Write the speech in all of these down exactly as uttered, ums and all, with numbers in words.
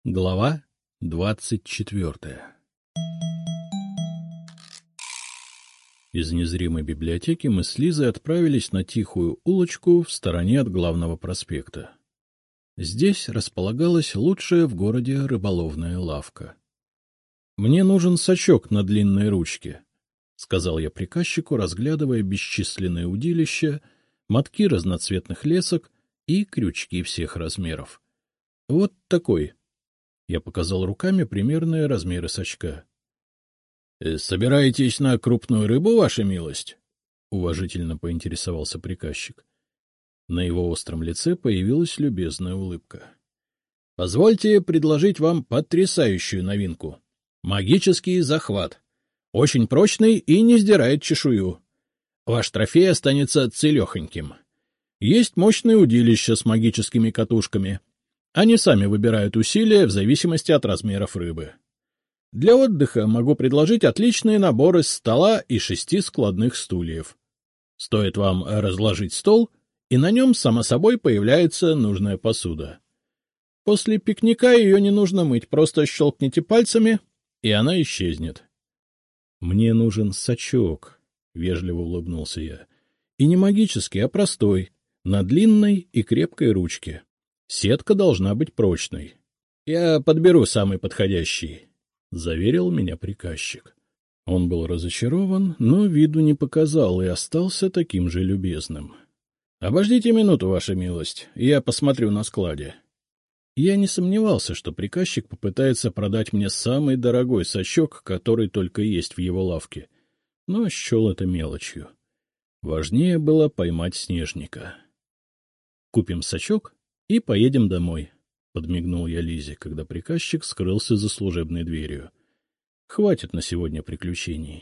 Глава двадцать четвертая. Из незримой библиотеки мы с Лизой отправились на тихую улочку в стороне от главного проспекта. Здесь располагалась лучшая в городе рыболовная лавка. — Мне нужен сачок на длинной ручке, — сказал я приказчику, разглядывая бесчисленные удилища, мотки разноцветных лесок и крючки всех размеров. — Вот такой. Я показал руками примерные размеры сачка. — Собираетесь на крупную рыбу, ваша милость? — уважительно поинтересовался приказчик. На его остром лице появилась любезная улыбка. — Позвольте предложить вам потрясающую новинку. Магический захват. Очень прочный и не сдирает чешую. Ваш трофей останется целехоньким. Есть мощные удилища с магическими катушками. Они сами выбирают усилия в зависимости от размеров рыбы. Для отдыха могу предложить отличные наборы с стола и шести складных стульев. Стоит вам разложить стол, и на нем, само собой, появляется нужная посуда. После пикника ее не нужно мыть, просто щелкните пальцами, и она исчезнет. — Мне нужен сачок, — вежливо улыбнулся я. — И не магический, а простой, на длинной и крепкой ручке. Сетка должна быть прочной. — Я подберу самый подходящий, — заверил меня приказчик. Он был разочарован, но виду не показал и остался таким же любезным. — Обождите минуту, ваша милость, я посмотрю на складе. Я не сомневался, что приказчик попытается продать мне самый дорогой сачок, который только есть в его лавке, но счел это мелочью. Важнее было поймать снежника. — Купим сачок и поедем домой, — подмигнул я Лизе, когда приказчик скрылся за служебной дверью. Хватит на сегодня приключений.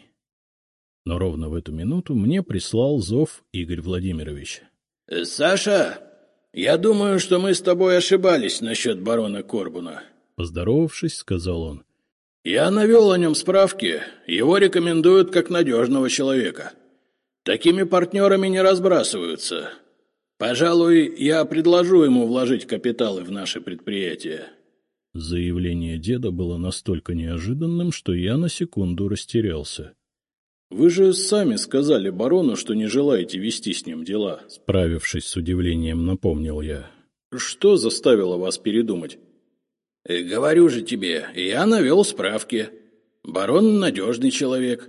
Но ровно в эту минуту мне прислал зов Игорь Владимирович. — Саша, я думаю, что мы с тобой ошибались насчет барона Корбуна. Поздоровавшись, сказал он. — Я навел о нем справки, его рекомендуют как надежного человека. Такими партнерами не разбрасываются. Пожалуй, я предложу ему вложить капиталы в наше предприятие. Заявление деда было настолько неожиданным, что я на секунду растерялся. — Вы же сами сказали барону, что не желаете вести с ним дела. Справившись с удивлением, напомнил я. — Что заставило вас передумать? — Говорю же тебе, я навел справки. Барон надежный человек.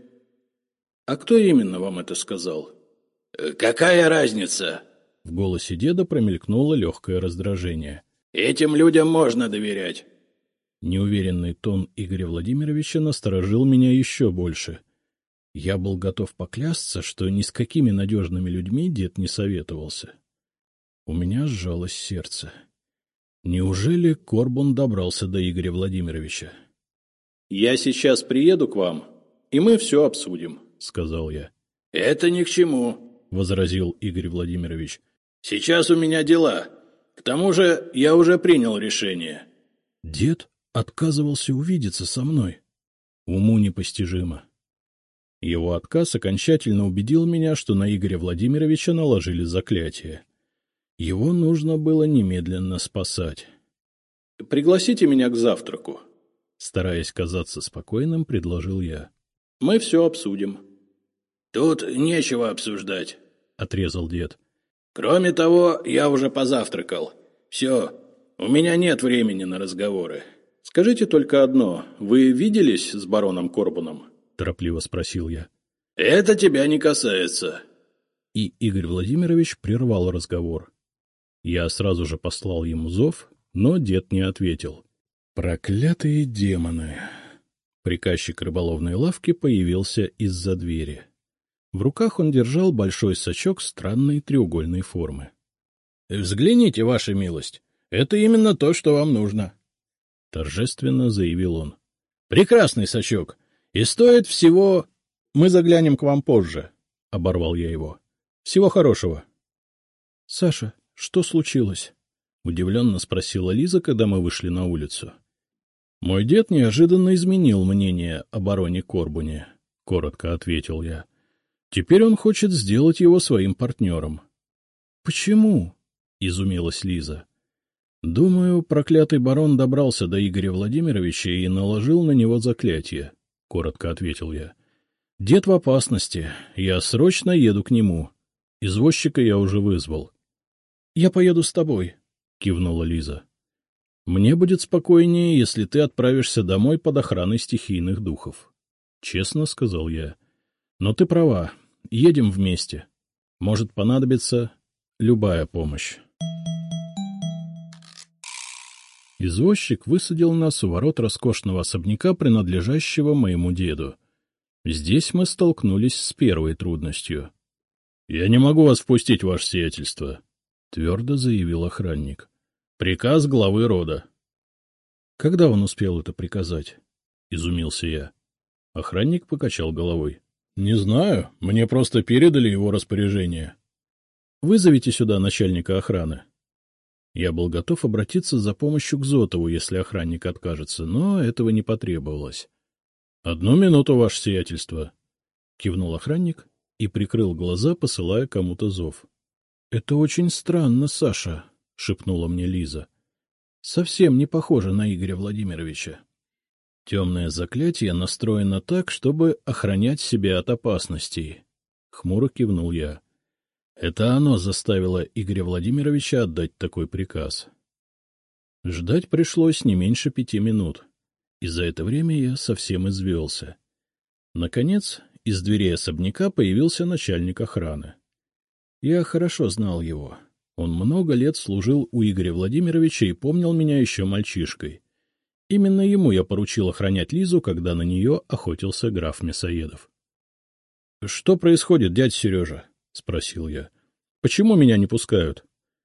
— А кто именно вам это сказал? — Какая разница? В голосе деда промелькнуло легкое раздражение. — Этим людям можно доверять. Неуверенный тон Игоря Владимировича насторожил меня еще больше. Я был готов поклясться, что ни с какими надежными людьми дед не советовался. У меня сжалось сердце. Неужели Корбун добрался до Игоря Владимировича? — Я сейчас приеду к вам, и мы все обсудим, — сказал я. — Это ни к чему, — возразил Игорь Владимирович. — Сейчас у меня дела. К тому же я уже принял решение. Дед отказывался увидеться со мной. Уму непостижимо. Его отказ окончательно убедил меня, что на Игоря Владимировича наложили заклятие. Его нужно было немедленно спасать. — Пригласите меня к завтраку, — стараясь казаться спокойным, предложил я. — Мы все обсудим. — Тут нечего обсуждать, — отрезал дед. — Кроме того, я уже позавтракал. Все, у меня нет времени на разговоры. — Скажите только одно, вы виделись с бароном Корбуном? — торопливо спросил я. — Это тебя не касается. И Игорь Владимирович прервал разговор. Я сразу же послал ему зов, но дед не ответил. Проклятые демоны! Приказчик рыболовной лавки появился из-за двери. В руках он держал большой сачок странной треугольной формы. — Взгляните, ваша милость, это именно то, что вам нужно, — торжественно заявил он. — Прекрасный сачок, и стоит всего... — Мы заглянем к вам позже, — оборвал я его. — Всего хорошего. — Саша, что случилось? — удивленно спросила Лиза, когда мы вышли на улицу. — Мой дед неожиданно изменил мнение о бароне Корбуне, — коротко ответил я. — Теперь он хочет сделать его своим партнером. — Почему? — изумилась Лиза. — Думаю, проклятый барон добрался до Игоря Владимировича и наложил на него заклятие, — коротко ответил я. — Дед в опасности, я срочно еду к нему. Извозчика я уже вызвал. — Я поеду с тобой, — кивнула Лиза. — Мне будет спокойнее, если ты отправишься домой под охраной стихийных духов. — Честно сказал я. — Но ты права, едем вместе. Может понадобиться любая помощь. Извозчик высадил нас у ворот роскошного особняка, принадлежащего моему деду. Здесь мы столкнулись с первой трудностью. — Я не могу вас впустить, ваше сиятельство, — твердо заявил охранник. — Приказ главы рода. — Когда он успел это приказать? — изумился я. Охранник покачал головой. — Не знаю, мне просто передали его распоряжение. — Вызовите сюда начальника охраны. Я был готов обратиться за помощью к Зотову, если охранник откажется, но этого не потребовалось. — Одну минуту, ваше сиятельство, — кивнул охранник и прикрыл глаза, посылая кому-то зов. — Это очень странно, Саша, — шепнула мне Лиза. — Совсем не похоже на Игоря Владимировича. Темное заклятие настроено так, чтобы охранять себя от опасностей. Хмуро кивнул я. Это оно заставило Игоря Владимировича отдать такой приказ. Ждать пришлось не меньше пяти минут, и за это время я совсем извелся. Наконец, из дверей особняка появился начальник охраны. Я хорошо знал его. Он много лет служил у Игоря Владимировича и помнил меня еще мальчишкой. Именно ему я поручил охранять Лизу, когда на нее охотился граф Мясоедов. — Что происходит, дядя Сережа? — спросил я. — Почему меня не пускают?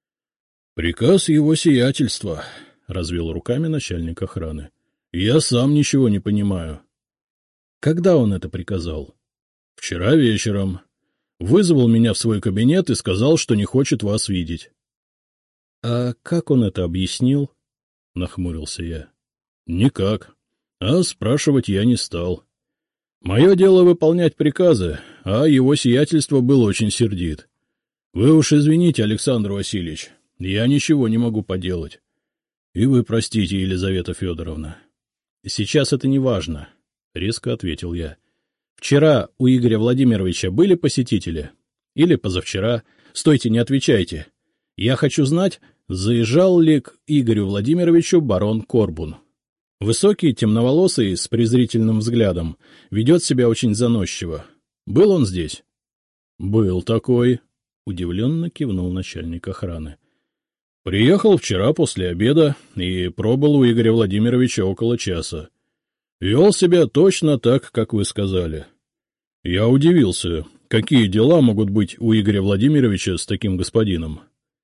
— Приказ его сиятельства, — развел руками начальник охраны. — Я сам ничего не понимаю. — Когда он это приказал? — Вчера вечером. Вызвал меня в свой кабинет и сказал, что не хочет вас видеть. — А как он это объяснил? — нахмурился я. — Никак. А спрашивать я не стал. Мое дело выполнять приказы, а его сиятельство был очень сердит. Вы уж извините, Александр Васильевич, я ничего не могу поделать. И вы простите, Елизавета Федоровна. — Сейчас это не важно, — резко ответил я. — Вчера у Игоря Владимировича были посетители? Или позавчера? Стойте, не отвечайте. Я хочу знать, заезжал ли к Игорю Владимировичу барон Корбун. Высокий, темноволосый, с презрительным взглядом, ведет себя очень заносчиво. Был он здесь? — Был такой, — удивленно кивнул начальник охраны. — Приехал вчера после обеда и пробыл у Игоря Владимировича около часа. Вел себя точно так, как вы сказали. Я удивился, какие дела могут быть у Игоря Владимировича с таким господином.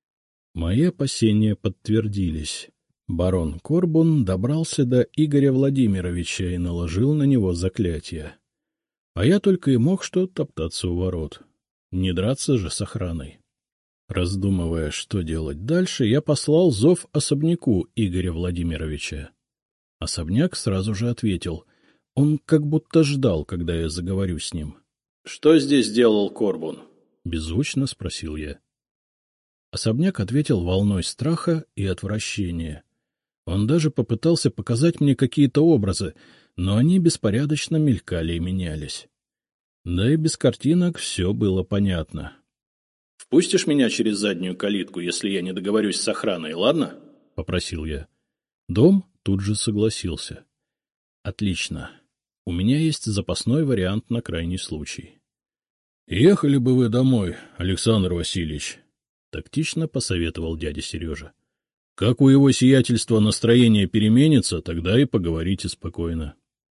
Мои опасения подтвердились. Барон Корбун добрался до Игоря Владимировича и наложил на него заклятие. А я только и мог что топтаться у ворот. Не драться же с охраной. Раздумывая, что делать дальше, я послал зов особняку Игоря Владимировича. Особняк сразу же ответил. Он как будто ждал, когда я заговорю с ним. — Что здесь делал Корбун? — беззвучно спросил я. Особняк ответил волной страха и отвращения. Он даже попытался показать мне какие-то образы, но они беспорядочно мелькали и менялись. Да и без картинок все было понятно. — Впустишь меня через заднюю калитку, если я не договорюсь с охраной, ладно? — попросил я. Дом тут же согласился. — Отлично. У меня есть запасной вариант на крайний случай. — Ехали бы вы домой, Александр Васильевич, — тактично посоветовал дядя Сережа. — Как у его сиятельства настроение переменится, тогда и поговорите спокойно.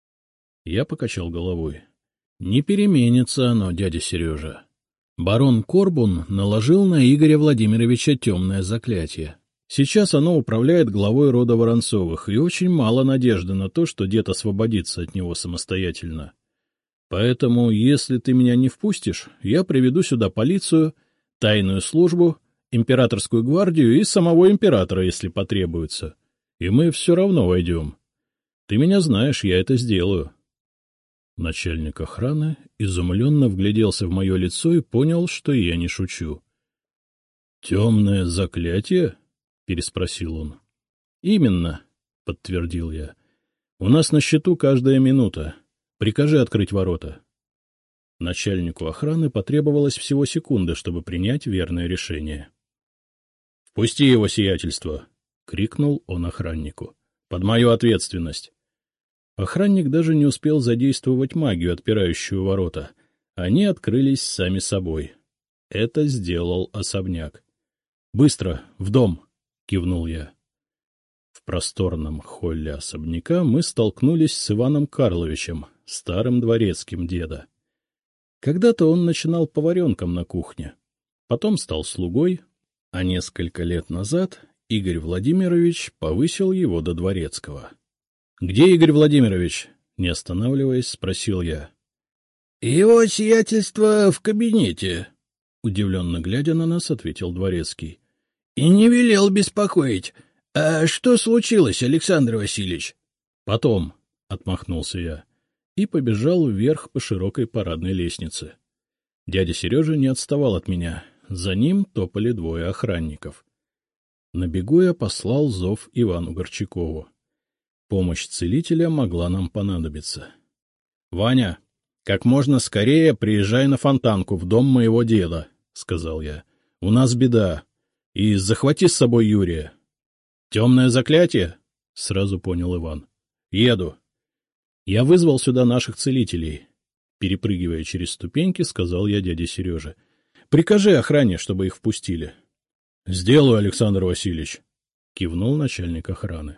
Я покачал головой. — Не переменится оно, дядя Сережа. Барон Корбун наложил на Игоря Владимировича темное заклятие. Сейчас оно управляет главой рода Воронцовых, и очень мало надежды на то, что дед освободится от него самостоятельно. Поэтому, если ты меня не впустишь, я приведу сюда полицию, тайную службу, императорскую гвардию и самого императора, если потребуется. И мы все равно войдем. Ты меня знаешь, я это сделаю. Начальник охраны изумленно вгляделся в мое лицо и понял, что я не шучу. — Темное заклятие? — переспросил он. Именно, — подтвердил я. — У нас на счету каждая минута. Прикажи открыть ворота. Начальнику охраны потребовалось всего секунды, чтобы принять верное решение. — Впусти его сиятельство! — крикнул он охраннику. — Под мою ответственность! Охранник даже не успел задействовать магию, отпирающую ворота. Они открылись сами собой. Это сделал особняк. — Быстро, в дом! — кивнул я. В просторном холле особняка мы столкнулись с Иваном Карловичем, старым дворецким деда. Когда-то он начинал поваренком на кухне, потом стал слугой, а несколько лет назад Игорь Владимирович повысил его до дворецкого. — Где Игорь Владимирович? — не останавливаясь, спросил я. — Его сиятельство в кабинете, — удивленно глядя на нас, ответил дворецкий. — И не велел беспокоить. А что случилось, Александр Васильевич? — Потом, — отмахнулся я и побежал вверх по широкой парадной лестнице. Дядя Сережа не отставал от меня. За ним топали двое охранников. На бегу я послал зов Ивану Горчакову. Помощь целителя могла нам понадобиться. — Ваня, как можно скорее приезжай на Фонтанку в дом моего деда, — сказал я. — У нас беда. И захвати с собой Юрия. — Темное заклятие? — сразу понял Иван. — Еду. Я вызвал сюда наших целителей. Перепрыгивая через ступеньки, сказал я дяде Сереже. — Прикажи охране, чтобы их впустили. — Сделаю, Александр Васильевич, — кивнул начальник охраны.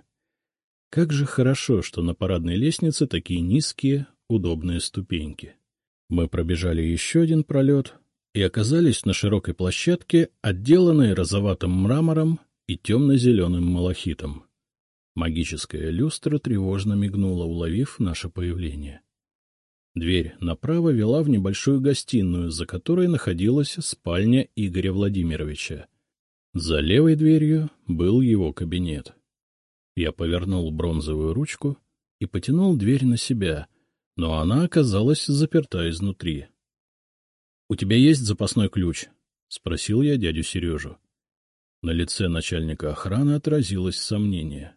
Как же хорошо, что на парадной лестнице такие низкие, удобные ступеньки. Мы пробежали еще один пролет и оказались на широкой площадке, отделанной розоватым мрамором и темно-зеленым малахитом. Магическая люстра тревожно мигнула, уловив наше появление. Дверь направо вела в небольшую гостиную, за которой находилась спальня Игоря Владимировича. За левой дверью был его кабинет. Я повернул бронзовую ручку и потянул дверь на себя, но она оказалась заперта изнутри. — У тебя есть запасной ключ? — спросил я дядю Сережу. На лице начальника охраны отразилось сомнение.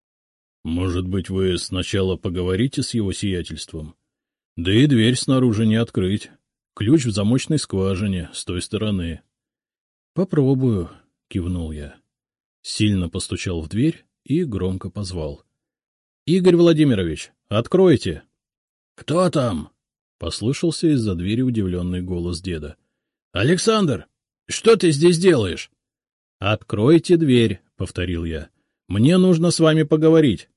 — Может быть, вы сначала поговорите с его сиятельством? Да и дверь снаружи не открыть. Ключ в замочной скважине, с той стороны. — Попробую, — кивнул я. Сильно постучал в дверь и громко позвал. — Игорь Владимирович, откройте! — Кто там? — послышался из-за двери удивленный голос деда. — Александр, что ты здесь делаешь? — Откройте дверь, — повторил я. — Мне нужно с вами поговорить.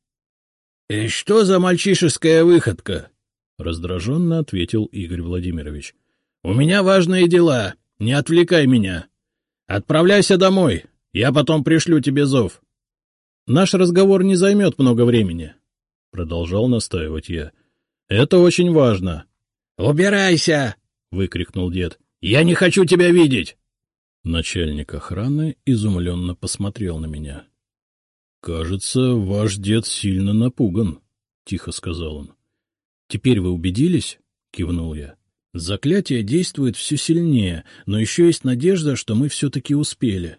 — И что за мальчишеская выходка? — раздраженно ответил Игорь Владимирович. — У меня важные дела, не отвлекай меня. Отправляйся домой, я потом пришлю тебе зов. — Наш разговор не займет много времени, — продолжал настаивать я. — Это очень важно. — Убирайся! — выкрикнул дед. — Я не хочу тебя видеть! Начальник охраны изумленно посмотрел на меня. — Кажется, ваш дед сильно напуган, — тихо сказал он. — Теперь вы убедились? — кивнул я. — Заклятие действует все сильнее, но еще есть надежда, что мы все-таки успели.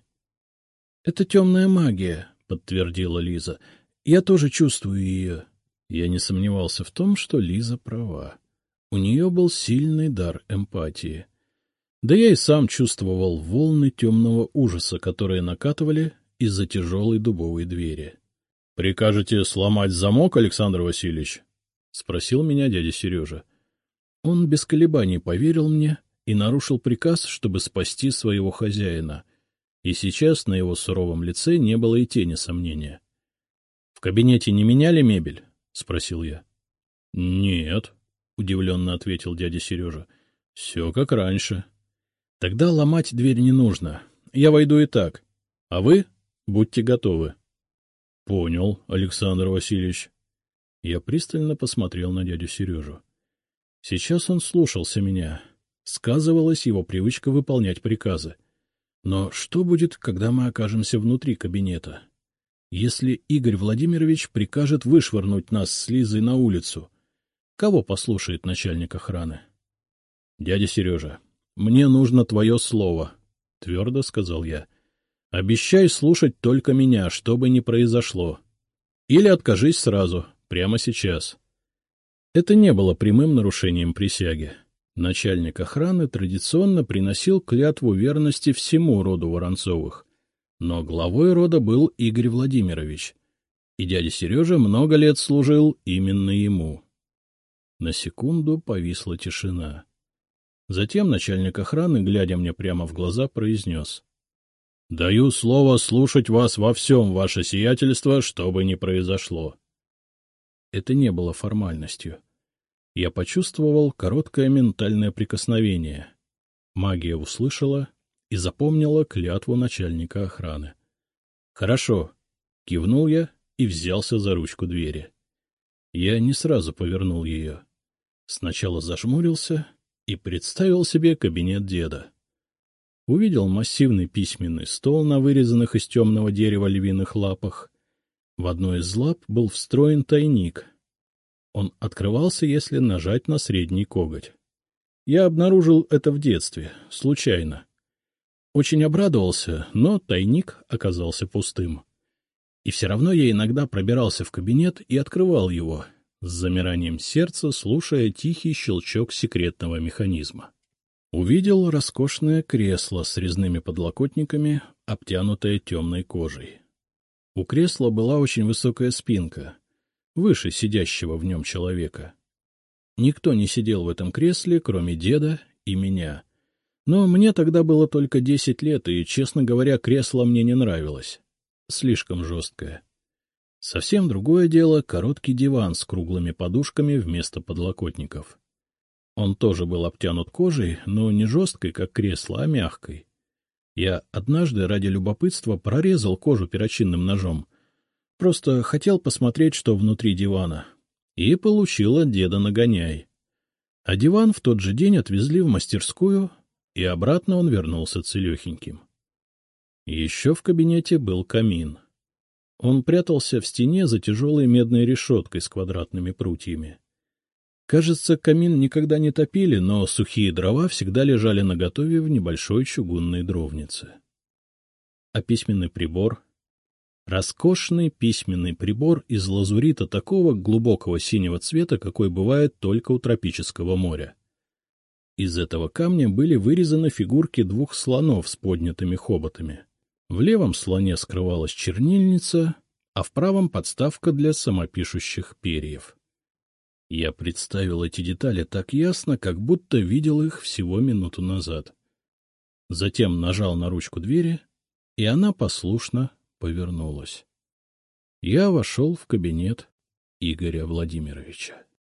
— Это темная магия, — подтвердила Лиза. — Я тоже чувствую ее. Я не сомневался в том, что Лиза права. У нее был сильный дар эмпатии. Да я и сам чувствовал волны темного ужаса, которые накатывали из-за тяжелой дубовой двери. — Прикажете сломать замок, Александр Васильевич? — спросил меня дядя Сережа. Он без колебаний поверил мне и нарушил приказ, чтобы спасти своего хозяина. И сейчас на его суровом лице не было и тени сомнения. — В кабинете не меняли мебель? — спросил я. — Нет, — удивленно ответил дядя Сережа. — Все как раньше. — Тогда ломать дверь не нужно. Я войду и так. А вы будьте готовы. — Понял, Александр Васильевич. Я пристально посмотрел на дядю Сережу. Сейчас он слушался меня. Сказывалась его привычка выполнять приказы. Но что будет, когда мы окажемся внутри кабинета? Если Игорь Владимирович прикажет вышвырнуть нас с Лизой на улицу, кого послушает начальник охраны? — Дядя Сережа, мне нужно твое слово, — твердо сказал я. — Обещай слушать только меня, что бы ни произошло. Или откажись сразу, прямо сейчас. Это не было прямым нарушением присяги. Начальник охраны традиционно приносил клятву верности всему роду Воронцовых, но главой рода был Игорь Владимирович, и дядя Сережа много лет служил именно ему. На секунду повисла тишина. Затем начальник охраны, глядя мне прямо в глаза, произнес: — Даю слово слушать вас во всем, ваше сиятельство, что бы ни произошло. Это не было формальностью. Я почувствовал короткое ментальное прикосновение. Магия услышала и запомнила клятву начальника охраны. — Хорошо, — кивнул я и взялся за ручку двери. Я не сразу повернул ее. Сначала зажмурился и представил себе кабинет деда. Увидел массивный письменный стол на вырезанных из темного дерева львиных лапах. В одной из лап был встроен тайник. Он открывался, если нажать на средний коготь. Я обнаружил это в детстве, случайно. Очень обрадовался, но тайник оказался пустым. И все равно я иногда пробирался в кабинет и открывал его, с замиранием сердца слушая тихий щелчок секретного механизма. Увидел роскошное кресло с резными подлокотниками, обтянутое темной кожей. У кресла была очень высокая спинка, выше сидящего в нем человека. Никто не сидел в этом кресле, кроме деда и меня. Но мне тогда было только десять лет, и, честно говоря, кресло мне не нравилось. Слишком жесткое. Совсем другое дело — короткий диван с круглыми подушками вместо подлокотников. Он тоже был обтянут кожей, но не жесткой, как кресло, а мягкой. Я однажды ради любопытства прорезал кожу перочинным ножом. Просто хотел посмотреть, что внутри дивана. И получил от деда нагоняй. А диван в тот же день отвезли в мастерскую, и обратно он вернулся целехеньким. Еще в кабинете был камин. Он прятался в стене за тяжелой медной решеткой с квадратными прутьями. Кажется, камин никогда не топили, но сухие дрова всегда лежали наготове в небольшой чугунной дровнице. А письменный прибор? Роскошный письменный прибор из лазурита такого глубокого синего цвета, какой бывает только у тропического моря. Из этого камня были вырезаны фигурки двух слонов с поднятыми хоботами. В левом слоне скрывалась чернильница, а в правом — подставка для самопишущих перьев. Я представил эти детали так ясно, как будто видел их всего минуту назад. Затем нажал на ручку двери, и она послушно повернулась. Я вошел в кабинет Игоря Владимировича.